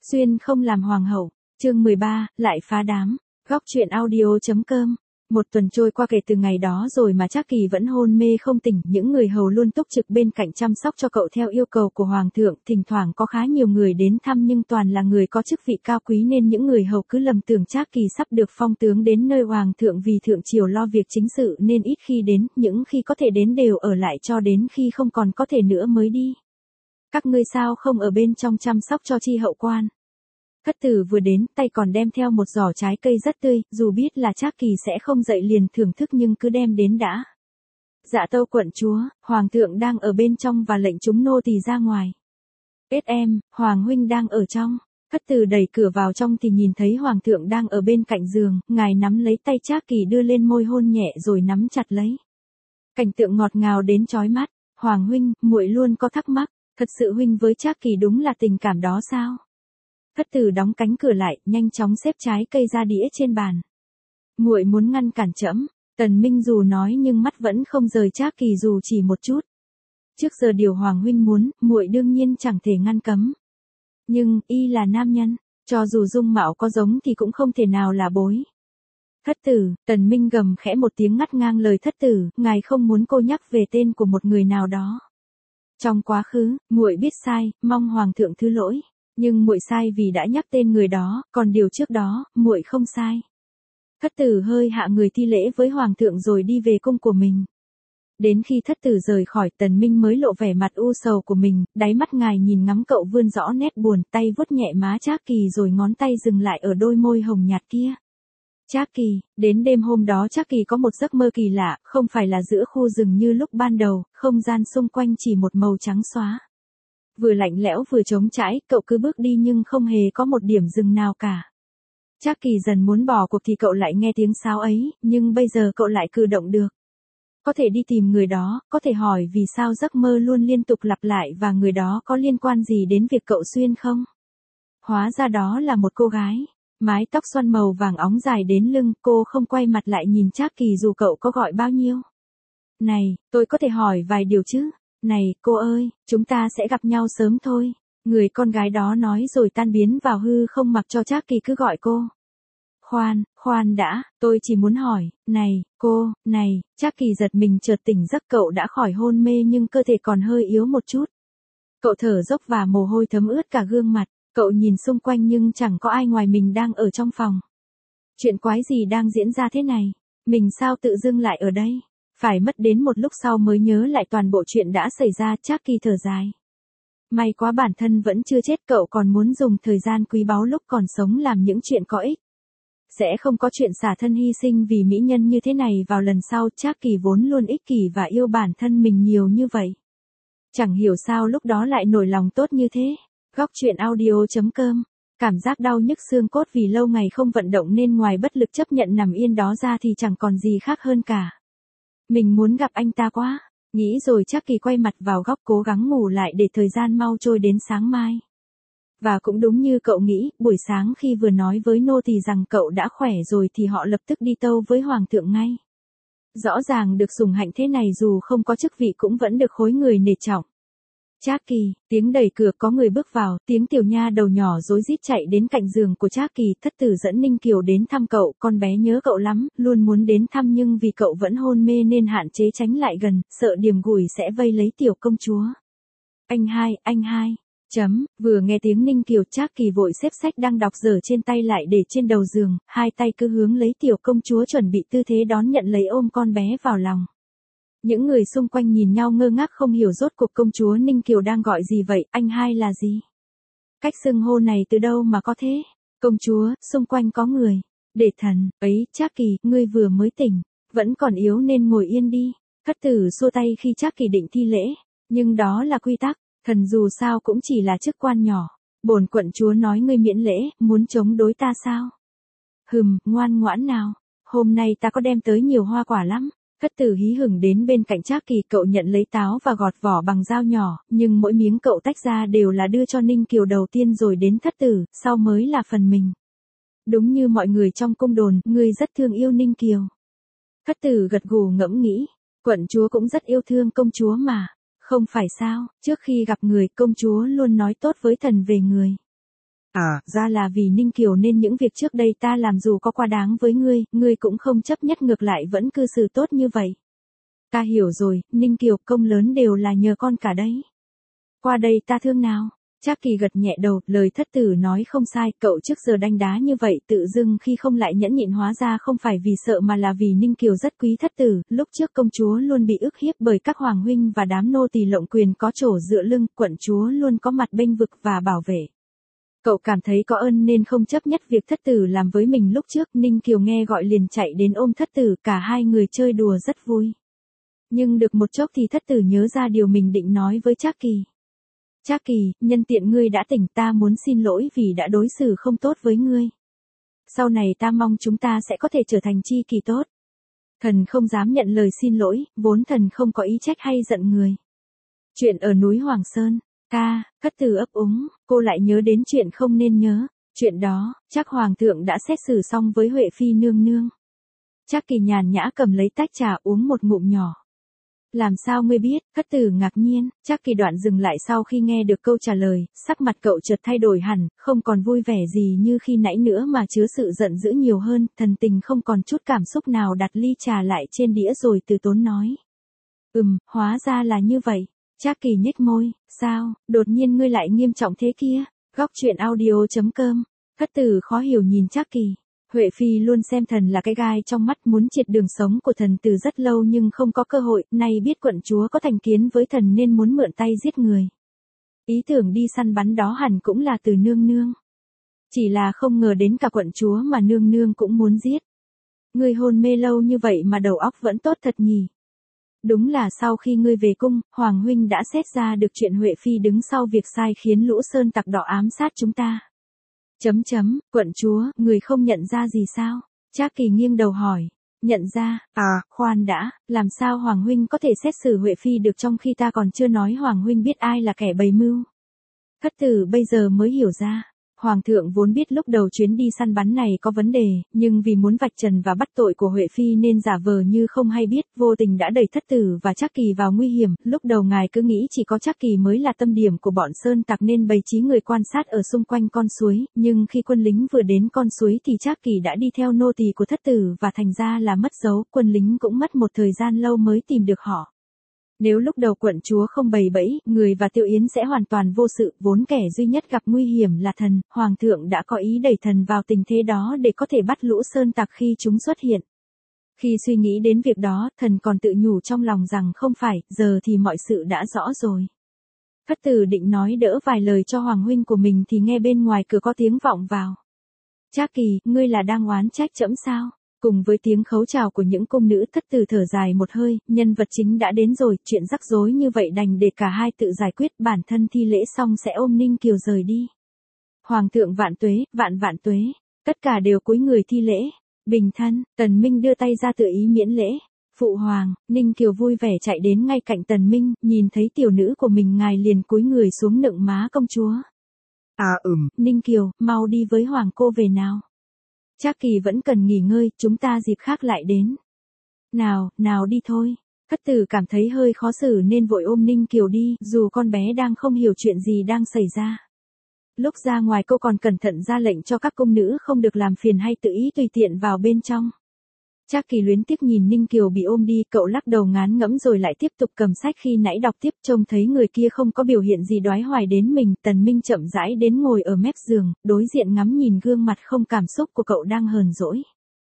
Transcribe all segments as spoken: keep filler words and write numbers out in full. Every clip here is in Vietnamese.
Xuyên không làm hoàng hậu, chương mười ba, lại phá đám, góc truyện audio.com. Một tuần trôi qua kể từ ngày đó rồi mà Trác Kỳ vẫn hôn mê không tỉnh, những người hầu luôn túc trực bên cạnh chăm sóc cho cậu theo yêu cầu của hoàng thượng, thỉnh thoảng có khá nhiều người đến thăm nhưng toàn là người có chức vị cao quý nên những người hầu cứ lầm tưởng Trác Kỳ sắp được phong tướng đến nơi hoàng thượng vì thượng triều lo việc chính sự nên ít khi đến, những khi có thể đến đều ở lại cho đến khi không còn có thể nữa mới đi. Các ngươi sao không ở bên trong chăm sóc cho chi hậu quan? Thất tử vừa đến, tay còn đem theo một giỏ trái cây rất tươi, dù biết là Trác Kỳ sẽ không dậy liền thưởng thức nhưng cứ đem đến đã. Dạ tâu quận chúa, hoàng thượng đang ở bên trong và lệnh chúng nô tỳ ra ngoài. Kết em, hoàng huynh đang ở trong. Thất tử đẩy cửa vào trong thì nhìn thấy hoàng thượng đang ở bên cạnh giường, ngài nắm lấy tay Trác Kỳ đưa lên môi hôn nhẹ rồi nắm chặt lấy. Cảnh tượng ngọt ngào đến chói mắt. Hoàng huynh, muội luôn có thắc mắc, thật sự huynh với Trác Kỳ đúng là tình cảm đó sao? Thất tử đóng cánh cửa lại, nhanh chóng xếp trái cây ra đĩa trên bàn. Muội muốn ngăn cản trẫm, Tần Minh dù nói nhưng mắt vẫn không rời Trác Kỳ dù chỉ một chút. Trước giờ điều hoàng huynh muốn, muội đương nhiên chẳng thể ngăn cấm. Nhưng, y là nam nhân, cho dù dung mạo có giống thì cũng không thể nào là bối. Thất tử, Tần Minh gầm khẽ một tiếng ngắt ngang lời thất tử, ngài không muốn cô nhắc về tên của một người nào đó. Trong quá khứ, muội biết sai, mong hoàng thượng thứ lỗi. Nhưng muội sai vì đã nhắc tên người đó, còn điều trước đó, muội không sai. Thất tử hơi hạ người thi lễ với hoàng thượng rồi đi về cung của mình. Đến khi thất tử rời khỏi, Tần Minh mới lộ vẻ mặt u sầu của mình, đáy mắt ngài nhìn ngắm cậu vươn rõ nét buồn, tay vuốt nhẹ má Trác Kỳ rồi ngón tay dừng lại ở đôi môi hồng nhạt kia. Trác Kỳ, đến đêm hôm đó Trác Kỳ có một giấc mơ kỳ lạ, không phải là giữa khu rừng như lúc ban đầu, không gian xung quanh chỉ một màu trắng xóa. Vừa lạnh lẽo vừa trống trải, cậu cứ bước đi nhưng không hề có một điểm dừng nào cả. Trác Kỳ dần muốn bỏ cuộc thì cậu lại nghe tiếng sáo ấy, nhưng bây giờ cậu lại cử động được. Có thể đi tìm người đó, có thể hỏi vì sao giấc mơ luôn liên tục lặp lại và người đó có liên quan gì đến việc cậu xuyên không? Hóa ra đó là một cô gái, mái tóc xoăn màu vàng óng dài đến lưng, cô không quay mặt lại nhìn Trác Kỳ dù cậu có gọi bao nhiêu. Này, tôi có thể hỏi vài điều chứ? Này, cô ơi, chúng ta sẽ gặp nhau sớm thôi. Người con gái đó nói rồi tan biến vào hư không mặc cho Trác Kỳ cứ gọi cô. Khoan, khoan đã, tôi chỉ muốn hỏi, này, cô, này, Trác Kỳ giật mình chợt tỉnh giấc cậu đã khỏi hôn mê nhưng cơ thể còn hơi yếu một chút. Cậu thở dốc và mồ hôi thấm ướt cả gương mặt, cậu nhìn xung quanh nhưng chẳng có ai ngoài mình đang ở trong phòng. Chuyện quái gì đang diễn ra thế này? Mình sao tự dưng lại ở đây? Phải mất đến một lúc sau mới nhớ lại toàn bộ chuyện đã xảy ra, Trác Kỳ thở dài. May quá bản thân vẫn chưa chết, cậu còn muốn dùng thời gian quý báu lúc còn sống làm những chuyện có ích. Sẽ không có chuyện xả thân hy sinh vì mỹ nhân như thế này vào lần sau, Trác Kỳ vốn luôn ích kỷ và yêu bản thân mình nhiều như vậy. Chẳng hiểu sao lúc đó lại nổi lòng tốt như thế. Góc truyện audio.com. Cảm giác đau nhức xương cốt vì lâu ngày không vận động nên ngoài bất lực chấp nhận nằm yên đó ra thì chẳng còn gì khác hơn cả. Mình muốn gặp anh ta quá, nghĩ rồi Trác Kỳ quay mặt vào góc cố gắng ngủ lại để thời gian mau trôi đến sáng mai. Và cũng đúng như cậu nghĩ, buổi sáng khi vừa nói với nô tỳ rằng cậu đã khỏe rồi thì họ lập tức đi tâu với hoàng thượng ngay. Rõ ràng được sủng hạnh thế này dù không có chức vị cũng vẫn được khối người nể trọng. Trác Kỳ, tiếng đẩy cửa có người bước vào, tiếng tiểu nha đầu nhỏ rối rít chạy đến cạnh giường của Trác Kỳ, thất tử dẫn Ninh Kiều đến thăm cậu, con bé nhớ cậu lắm, luôn muốn đến thăm nhưng vì cậu vẫn hôn mê nên hạn chế tránh lại gần, sợ Điềm Gùi sẽ vây lấy tiểu công chúa. Anh hai, anh hai, chấm, vừa nghe tiếng Ninh Kiều Trác Kỳ vội xếp sách đang đọc dở trên tay lại để trên đầu giường, hai tay cứ hướng lấy tiểu công chúa chuẩn bị tư thế đón nhận lấy ôm con bé vào lòng. Những người xung quanh nhìn nhau ngơ ngác không hiểu rốt cuộc công chúa Ninh Kiều đang gọi gì vậy, anh hai là gì? Cách xưng hô này từ đâu mà có thế? Công chúa, xung quanh có người. Để thần, ấy, Trác Kỳ, ngươi vừa mới tỉnh, vẫn còn yếu nên ngồi yên đi. Thất tử xua tay khi Trác Kỳ định thi lễ, nhưng đó là quy tắc, thần dù sao cũng chỉ là chức quan nhỏ. Bổn quận chúa nói ngươi miễn lễ, muốn chống đối ta sao? Hừm, ngoan ngoãn nào, hôm nay ta có đem tới nhiều hoa quả lắm. Thất tử hí hửng đến bên cạnh Trác Kỳ, cậu nhận lấy táo và gọt vỏ bằng dao nhỏ, nhưng mỗi miếng cậu tách ra đều là đưa cho Ninh Kiều đầu tiên rồi đến thất tử, sau mới là phần mình. Đúng như mọi người trong cung đồn, ngươi rất thương yêu Ninh Kiều. Thất tử gật gù ngẫm nghĩ, quận chúa cũng rất yêu thương công chúa mà, không phải sao, trước khi gặp người công chúa luôn nói tốt với thần về người. À, ra là vì Ninh Kiều nên những việc trước đây ta làm dù có quá đáng với ngươi, ngươi cũng không chấp nhất ngược lại vẫn cư xử tốt như vậy. Ta hiểu rồi, Ninh Kiều, công lớn đều là nhờ con cả đấy. Qua đây ta thương nào. Trác Kỳ gật nhẹ đầu, lời thất tử nói không sai, cậu trước giờ đanh đá như vậy tự dưng khi không lại nhẫn nhịn hóa ra không phải vì sợ mà là vì Ninh Kiều rất quý thất tử, lúc trước công chúa luôn bị ức hiếp bởi các hoàng huynh và đám nô tỳ lộng quyền có chỗ dựa lưng, quận chúa luôn có mặt bênh vực và bảo vệ. Cậu cảm thấy có ơn nên không chấp nhất việc thất tử làm với mình lúc trước, Ninh Kiều nghe gọi liền chạy đến ôm thất tử, cả hai người chơi đùa rất vui. Nhưng được một chốc thì thất tử nhớ ra điều mình định nói với Trác Kỳ. Trác Kỳ, nhân tiện ngươi đã tỉnh ta muốn xin lỗi vì đã đối xử không tốt với ngươi. Sau này ta mong chúng ta sẽ có thể trở thành tri kỷ tốt. Thần không dám nhận lời xin lỗi, vốn thần không có ý trách hay giận người. Chuyện ở núi Hoàng Sơn, ta, thất tử ấp úng, cô lại nhớ đến chuyện không nên nhớ. Chuyện đó, chắc Hoàng thượng đã xét xử xong với Huệ Phi nương nương. Trác Kỳ nhàn nhã cầm lấy tách trà uống một ngụm nhỏ. Làm sao ngươi biết, thất tử ngạc nhiên, Trác Kỳ đoạn dừng lại sau khi nghe được câu trả lời, sắc mặt cậu chợt thay đổi hẳn, không còn vui vẻ gì như khi nãy nữa mà chứa sự giận dữ nhiều hơn, thần tình không còn chút cảm xúc nào, đặt ly trà lại trên đĩa rồi từ tốn nói. Ừm, hóa ra là như vậy. Trác Kỳ nhếch môi, sao, đột nhiên ngươi lại nghiêm trọng thế kia, góc truyện audio chấm com, thất tử khó hiểu nhìn Trác Kỳ. Huệ Phi luôn xem thần là cái gai trong mắt, muốn triệt đường sống của thần từ rất lâu nhưng không có cơ hội, nay biết quận chúa có thành kiến với thần nên muốn mượn tay giết người. Ý tưởng đi săn bắn đó hẳn cũng là từ nương nương. Chỉ là không ngờ đến cả quận chúa mà nương nương cũng muốn giết. Ngươi hôn mê lâu như vậy mà đầu óc vẫn tốt thật nhỉ. Đúng là sau khi ngươi về cung, Hoàng huynh đã xét ra được chuyện Huệ Phi đứng sau việc sai khiến lũ sơn tặc đỏ ám sát chúng ta. Chấm chấm, quận chúa, người không nhận ra gì sao? Trác Kỳ nghiêng đầu hỏi. Nhận ra, à, khoan đã, làm sao Hoàng huynh có thể xét xử Huệ Phi được trong khi ta còn chưa nói Hoàng huynh biết ai là kẻ bày mưu? Thất tử bây giờ mới hiểu ra. Hoàng thượng vốn biết lúc đầu chuyến đi săn bắn này có vấn đề, nhưng vì muốn vạch trần và bắt tội của Huệ Phi nên giả vờ như không hay biết, vô tình đã đẩy thất tử và Trác Kỳ vào nguy hiểm. Lúc đầu ngài cứ nghĩ chỉ có Trác Kỳ mới là tâm điểm của bọn sơn tặc nên bày trí người quan sát ở xung quanh con suối, nhưng khi quân lính vừa đến con suối thì Trác Kỳ đã đi theo nô tỳ của thất tử và thành ra là mất dấu, quân lính cũng mất một thời gian lâu mới tìm được họ. Nếu lúc đầu quận chúa không bày bẫy, người và Tiêu Yến sẽ hoàn toàn vô sự, vốn kẻ duy nhất gặp nguy hiểm là thần, Hoàng thượng đã có ý đẩy thần vào tình thế đó để có thể bắt lũ sơn tặc khi chúng xuất hiện. Khi suy nghĩ đến việc đó, thần còn tự nhủ trong lòng rằng không phải, giờ thì mọi sự đã rõ rồi. Thất tử định nói đỡ vài lời cho Hoàng huynh của mình thì nghe bên ngoài cửa có tiếng vọng vào. Trác Kỳ, ngươi là đang oán trách trẫm sao? Cùng với tiếng khấu chào của những cung nữ, thất tử thở dài một hơi, nhân vật chính đã đến rồi, chuyện rắc rối như vậy đành để cả hai tự giải quyết, bản thân thi lễ xong sẽ ôm Ninh Kiều rời đi. Hoàng thượng vạn tuế, vạn vạn tuế, tất cả đều cúi người thi lễ. Bình thân, Tần Minh đưa tay ra tự ý miễn lễ. Phụ hoàng, Ninh Kiều vui vẻ chạy đến ngay cạnh Tần Minh, nhìn thấy tiểu nữ của mình ngài liền cúi người xuống nựng má công chúa. À ừm, Ninh Kiều, mau đi với hoàng cô về nào. Trác Kỳ vẫn cần nghỉ ngơi, chúng ta dịp khác lại đến. Nào, nào đi thôi. Thất tử cảm thấy hơi khó xử nên vội ôm Ninh Kiều đi, dù con bé đang không hiểu chuyện gì đang xảy ra. Lúc ra ngoài cô còn cẩn thận ra lệnh cho các cung nữ không được làm phiền hay tự ý tùy tiện vào bên trong. Trác Kỳ luyến tiếc nhìn Ninh Kiều bị ôm đi, cậu lắc đầu ngán ngẫm rồi lại tiếp tục cầm sách khi nãy đọc tiếp, trông thấy người kia không có biểu hiện gì đoái hoài đến mình, Tần Minh chậm rãi đến ngồi ở mép giường, đối diện ngắm nhìn gương mặt không cảm xúc của cậu đang hờn dỗi.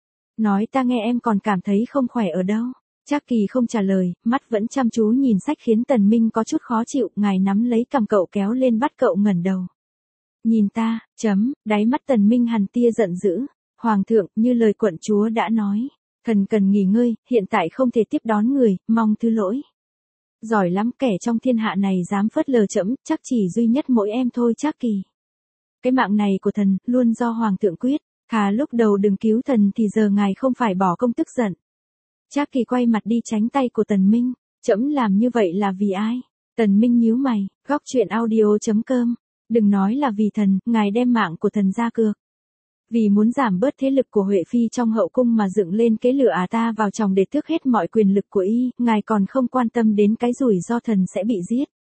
Nói ta nghe em còn cảm thấy không khỏe ở đâu. Trác Kỳ không trả lời, mắt vẫn chăm chú nhìn sách khiến Tần Minh có chút khó chịu, ngài nắm lấy cằm cậu kéo lên bắt cậu ngẩng đầu. Nhìn ta, chấm, đáy mắt Tần Minh hằn tia giận dữ. Hoàng thượng, như lời quận chúa đã nói. Thần cần nghỉ ngơi, hiện tại không thể tiếp đón người, mong thứ lỗi. Giỏi lắm, kẻ trong thiên hạ này dám phớt lờ trẫm, chắc chỉ duy nhất mỗi em thôi Trác Kỳ. Cái mạng này của thần, luôn do hoàng thượng quyết, thà lúc đầu đừng cứu thần thì giờ ngài không phải bỏ công tức giận. Trác Kỳ quay mặt đi tránh tay của Tần Minh, trẫm làm như vậy là vì ai? Tần Minh nhíu mày, góc truyện audio chấm com, đừng nói là vì thần, ngài đem mạng của thần ra cược. Vì muốn giảm bớt thế lực của Huệ Phi trong hậu cung mà dựng lên kế lửa à ta vào chồng để tước hết mọi quyền lực của y, ngài còn không quan tâm đến cái rủi do thần sẽ bị giết.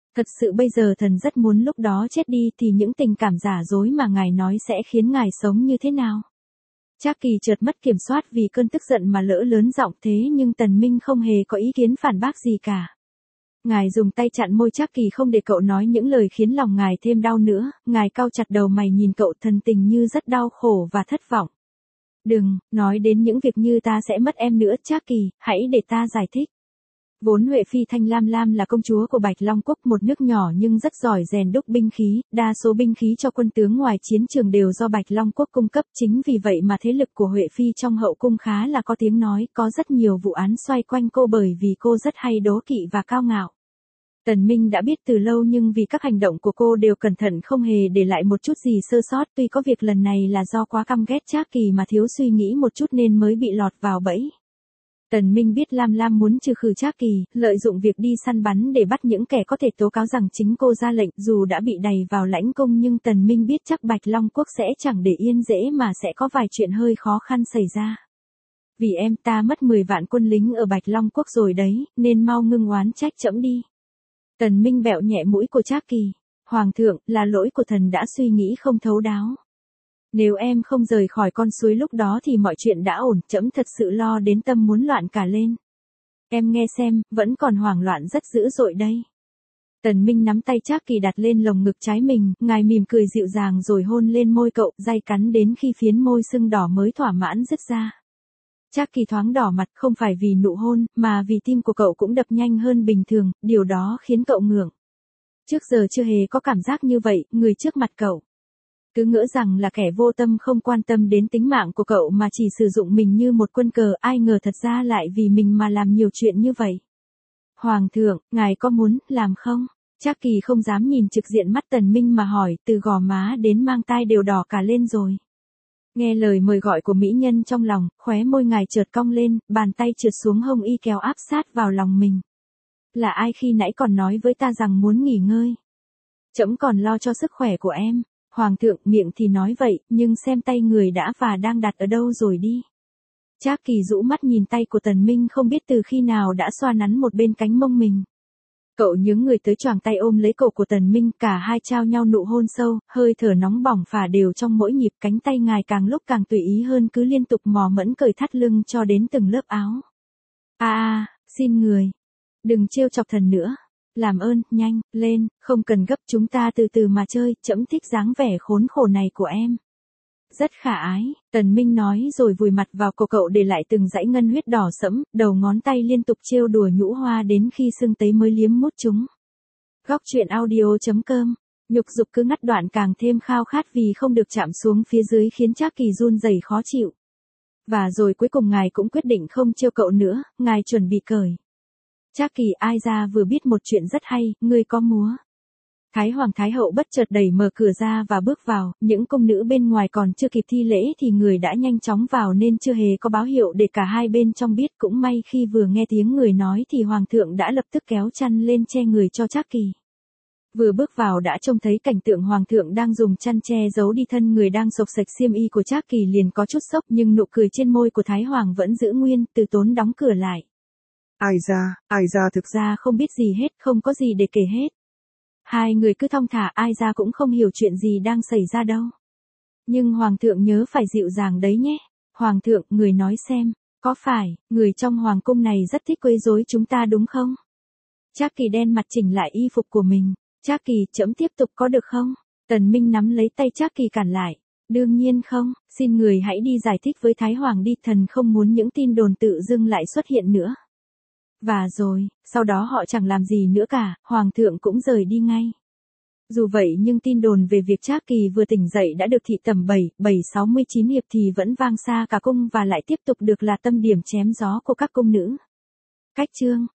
Thật sự bây giờ thần rất muốn lúc đó chết đi thì những tình cảm giả dối mà ngài nói sẽ khiến ngài sống như thế nào. Trác Kỳ chợt mất kiểm soát vì cơn tức giận mà lỡ lớn giọng thế nhưng Tần Minh không hề có ý kiến phản bác gì cả. Ngài dùng tay chặn môi Trác Kỳ không để cậu nói những lời khiến lòng ngài thêm đau nữa, ngài cau chặt đầu mày nhìn cậu thần tình như rất đau khổ và thất vọng. Đừng, nói đến những việc như ta sẽ mất em nữa Trác Kỳ, hãy để ta giải thích. Vốn Huệ Phi Thanh Lam Lam là công chúa của Bạch Long Quốc, một nước nhỏ nhưng rất giỏi rèn đúc binh khí, đa số binh khí cho quân tướng ngoài chiến trường đều do Bạch Long Quốc cung cấp, chính vì vậy mà thế lực của Huệ Phi trong hậu cung khá là có tiếng nói, có rất nhiều vụ án xoay quanh cô bởi vì cô rất hay đố kỵ và cao ngạo. Tần Minh đã biết từ lâu nhưng vì các hành động của cô đều cẩn thận không hề để lại một chút gì sơ sót, tuy có việc lần này là do quá căm ghét Trác Kỳ mà thiếu suy nghĩ một chút nên mới bị lọt vào bẫy. Tần Minh biết Lam Lam muốn trừ khử Trác Kỳ, lợi dụng việc đi săn bắn để bắt những kẻ có thể tố cáo rằng chính cô ra lệnh, dù đã bị đày vào lãnh cung nhưng Tần Minh biết chắc Bạch Long Quốc sẽ chẳng để yên dễ mà sẽ có vài chuyện hơi khó khăn xảy ra. Vì em ta mất mười vạn quân lính ở Bạch Long Quốc rồi đấy, nên mau ngưng oán trách trẫm đi. Tần Minh bẹo nhẹ mũi của Trác Kỳ. Hoàng thượng, là lỗi của thần đã suy nghĩ không thấu đáo. Nếu em không rời khỏi con suối lúc đó thì mọi chuyện đã ổn, trẫm thật sự lo đến tâm muốn loạn cả lên. Em nghe xem, vẫn còn hoảng loạn rất dữ dội đây. Tần Minh nắm tay Trác Kỳ đặt lên lồng ngực trái mình, ngài mỉm cười dịu dàng rồi hôn lên môi cậu, day cắn đến khi phiến môi sưng đỏ mới thỏa mãn dứt ra. Trác Kỳ thoáng đỏ mặt không phải vì nụ hôn, mà vì tim của cậu cũng đập nhanh hơn bình thường, điều đó khiến cậu ngượng. Trước giờ chưa hề có cảm giác như vậy, người trước mặt cậu cứ ngỡ rằng là kẻ vô tâm không quan tâm đến tính mạng của cậu mà chỉ sử dụng mình như một quân cờ, ai ngờ thật ra lại vì mình mà làm nhiều chuyện như vậy. Hoàng thượng, ngài có muốn làm không? Trác Kỳ không dám nhìn trực diện mắt Tần Minh mà hỏi, từ gò má đến mang tai đều đỏ cả lên rồi. Nghe lời mời gọi của mỹ nhân trong lòng, khóe môi ngài chợt cong lên, bàn tay trượt xuống hông y kéo áp sát vào lòng mình. Là ai khi nãy còn nói với ta rằng muốn nghỉ ngơi? Trẫm còn lo cho sức khỏe của em. Hoàng thượng, miệng thì nói vậy, nhưng xem tay người đã và đang đặt ở đâu rồi đi. Trác Kỳ rũ mắt nhìn tay của Tần Minh không biết từ khi nào đã xoa nắn một bên cánh mông mình. Cậu nhướng người tới choàng tay ôm lấy cổ của Tần Minh, cả hai trao nhau nụ hôn sâu, hơi thở nóng bỏng phả đều trong mỗi nhịp, cánh tay ngài càng lúc càng tùy ý hơn, cứ liên tục mò mẫm cởi thắt lưng cho đến từng lớp áo. A a, xin người, đừng trêu chọc thần nữa. Làm ơn, nhanh, lên, không cần gấp, chúng ta từ từ mà chơi, trẫm thích dáng vẻ khốn khổ này của em. Rất khả ái, Tần Minh nói rồi vùi mặt vào cổ cậu để lại từng dãy ngân huyết đỏ sẫm, đầu ngón tay liên tục trêu đùa nhũ hoa đến khi sưng tấy mới liếm mút chúng. Góc truyện audio chấm com, nhục dục cứ ngắt đoạn càng thêm khao khát vì không được chạm xuống phía dưới khiến Trác Kỳ run rẩy khó chịu. Và rồi cuối cùng ngài cũng quyết định không trêu cậu nữa, ngài chuẩn bị cởi. Trác Kỳ, ai ra vừa biết một chuyện rất hay, ngươi có múa. Thái Hoàng Thái Hậu bất chợt đẩy mở cửa ra và bước vào, những công nữ bên ngoài còn chưa kịp thi lễ thì người đã nhanh chóng vào nên chưa hề có báo hiệu để cả hai bên trong biết, cũng may khi vừa nghe tiếng người nói thì Hoàng thượng đã lập tức kéo chăn lên che người cho Trác Kỳ. Vừa bước vào đã trông thấy cảnh tượng Hoàng thượng đang dùng chăn che giấu đi thân người đang xộc xệch xiêm y của Trác Kỳ liền có chút sốc nhưng nụ cười trên môi của Thái Hoàng vẫn giữ nguyên, từ tốn đóng cửa lại. Ai ra, ai ra thực ra không biết gì hết, không có gì để kể hết. Hai người cứ thong thả, ai ra cũng không hiểu chuyện gì đang xảy ra đâu. Nhưng Hoàng thượng nhớ phải dịu dàng đấy nhé. Hoàng thượng, người nói xem, có phải, người trong Hoàng cung này rất thích quấy rối chúng ta đúng không? Trác Kỳ đen mặt chỉnh lại y phục của mình. Trác Kỳ, trẫm tiếp tục có được không? Tần Minh nắm lấy tay Trác Kỳ cản lại. Đương nhiên không, xin người hãy đi giải thích với Thái Hoàng đi, thần không muốn những tin đồn tự dưng lại xuất hiện nữa. Và rồi, sau đó họ chẳng làm gì nữa cả, Hoàng thượng cũng rời đi ngay. Dù vậy nhưng tin đồn về việc Trác Kỳ vừa tỉnh dậy đã được thị tầm bảy, bảy sáu mươi chín hiệp thì vẫn vang xa cả cung và lại tiếp tục được là tâm điểm chém gió của các cung nữ. Cách chương